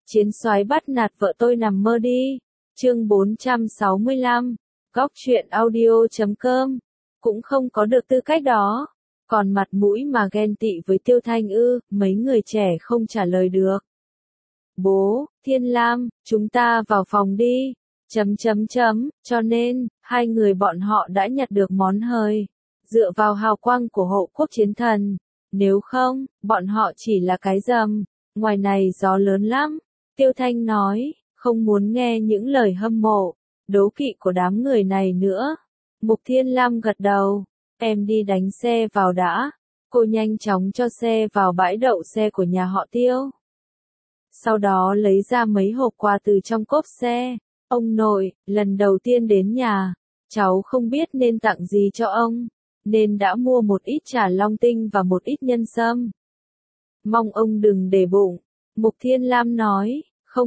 Chiến soái bắt nạt vợ tôi nằm mơ đi. Chương 465. Góc truyện audio.com. Cũng không có được tư cách đó. Còn mặt mũi mà ghen tị với Tiêu Thanh ư, mấy người trẻ không trả lời được. Bố, Thiên Lam, chúng ta vào phòng đi. Cho nên, hai người bọn họ đã nhặt được món hời. Dựa vào hào quang của hộ quốc chiến thần. Nếu không, bọn họ chỉ là cái rầm. Ngoài này gió lớn lắm. Tiêu Thanh nói, không muốn nghe những lời hâm mộ, đố kỵ của đám người này nữa. Mục Thiên Lam gật đầu, em đi đánh xe vào đã. Cô nhanh chóng cho xe vào bãi đậu xe của nhà họ Tiêu. Sau đó lấy ra mấy hộp quà từ trong cốp xe. Ông nội, lần đầu tiên đến nhà, cháu không biết nên tặng gì cho ông, nên đã mua một ít trà long tinh và một ít nhân sâm. Mong ông đừng để bụng. Mục Thiên Lam nói,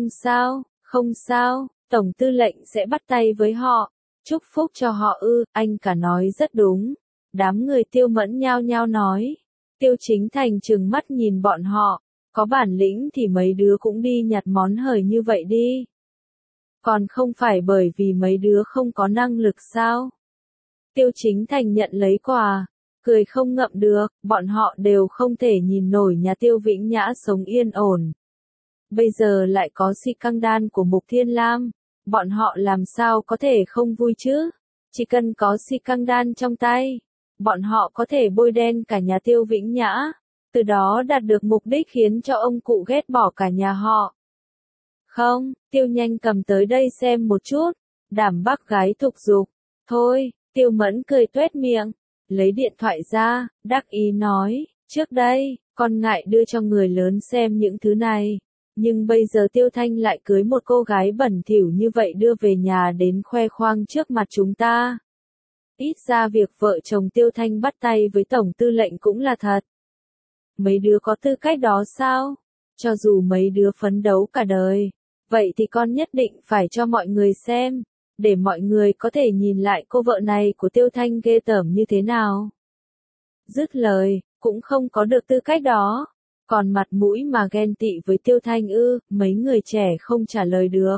không sao, Tổng tư lệnh sẽ bắt tay với họ, chúc phúc cho họ ư, anh cả nói rất đúng. Đám người Tiêu Mẫn nhao nhao nói. Tiêu Chính Thành trừng mắt nhìn bọn họ, có bản lĩnh thì mấy đứa cũng đi nhặt món hời như vậy đi. Còn không phải bởi vì mấy đứa không có năng lực sao? Tiêu Chính Thành nhận lấy quà, cười không ngậm được, bọn họ đều không thể nhìn nổi nhà Tiêu Vĩnh Nhã sống yên ổn. Bây giờ lại có si căng đan của Mục Thiên Lam, bọn họ làm sao có thể không vui chứ? Chỉ cần có si căng đan trong tay, bọn họ có thể bôi đen cả nhà Tiêu Vĩnh Nhã, từ đó đạt được mục đích khiến cho ông cụ ghét bỏ cả nhà họ. Không, Tiêu nhanh cầm tới đây xem một chút, đảm bác gái thục dục. Thôi, Tiêu Mẫn cười tuét miệng, lấy điện thoại ra, đắc ý nói, trước đây, con ngại đưa cho người lớn xem những thứ này. Nhưng bây giờ Tiêu Thanh lại cưới một cô gái bẩn thỉu như vậy đưa về nhà đến khoe khoang trước mặt chúng ta. Ít ra việc vợ chồng Tiêu Thanh bắt tay với Tổng tư lệnh cũng là thật. Mấy đứa có tư cách đó sao? Cho dù mấy đứa phấn đấu cả đời, vậy thì con nhất định phải cho mọi người xem, để mọi người có thể nhìn lại cô vợ này của Tiêu Thanh ghê tởm như thế nào. Dứt lời, cũng không có được tư cách đó. Còn mặt mũi mà ghen tị với Tiêu Thanh ư, mấy người trẻ không trả lời được.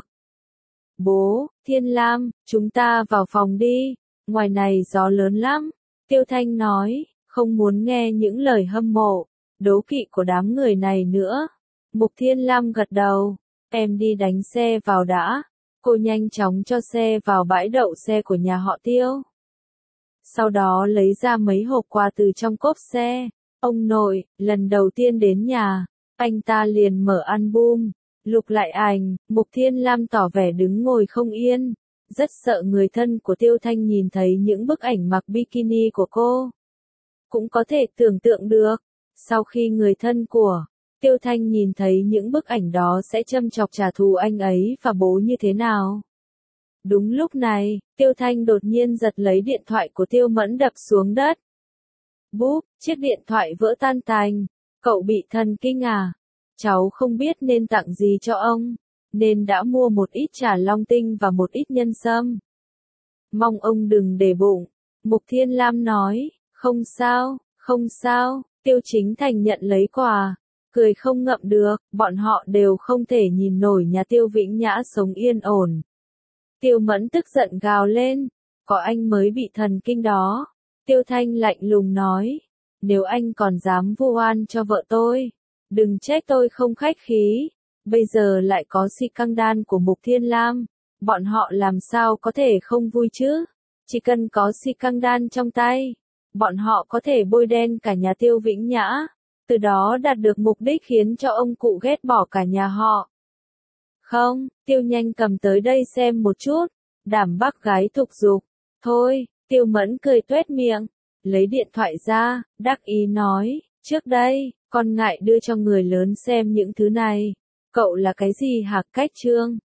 Bố, Thiên Lam, chúng ta vào phòng đi, ngoài này gió lớn lắm. Tiêu Thanh nói, không muốn nghe những lời hâm mộ, đố kỵ của đám người này nữa. Mục Thiên Lam gật đầu, em đi đánh xe vào đã. Cô nhanh chóng cho xe vào bãi đậu xe của nhà họ Tiêu. Sau đó lấy ra mấy hộp quà từ trong cốp xe. Ông nội, lần đầu tiên đến nhà, anh ta liền mở album, lục lại ảnh. Mục Thiên Lam tỏ vẻ đứng ngồi không yên, rất sợ người thân của Tiêu Thanh nhìn thấy những bức ảnh mặc bikini của cô. Cũng có thể tưởng tượng được, sau khi người thân của Tiêu Thanh nhìn thấy những bức ảnh đó sẽ châm chọc trả thù anh ấy và bố như thế nào. Đúng lúc này, Tiêu Thanh đột nhiên giật lấy điện thoại của Tiêu Mẫn đập xuống đất. Búp, chiếc điện thoại vỡ tan tành. Cậu bị thần kinh à? Cháu không biết nên tặng gì cho ông, nên đã mua một ít trà long tinh và một ít nhân sâm. Mong ông đừng để bụng. Mục Thiên Lam nói, không sao, Tiêu Chính Thành nhận lấy quà, cười không ngậm được, bọn họ đều không thể nhìn nổi nhà Tiêu Vĩnh Nhã sống yên ổn. Tiêu Mẫn tức giận gào lên, có anh mới bị thần kinh đó. Tiêu Thanh lạnh lùng nói, nếu anh còn dám vu oan cho vợ tôi, đừng trách tôi không khách khí. Bây giờ lại có si căng đan của Mục Thiên Lam, bọn họ làm sao có thể không vui chứ? Chỉ cần có si căng đan trong tay, bọn họ có thể bôi đen cả nhà Tiêu Vĩnh Nhã, từ đó đạt được mục đích khiến cho ông cụ ghét bỏ cả nhà họ. Không, Tiêu nhanh cầm tới đây xem một chút, đảm bác gái thục dục. Thôi, Tiêu Mẫn cười tuét miệng, lấy điện thoại ra, đắc ý nói, trước đây, con ngại đưa cho người lớn xem những thứ này. Cậu là cái gì hả Cách Trương?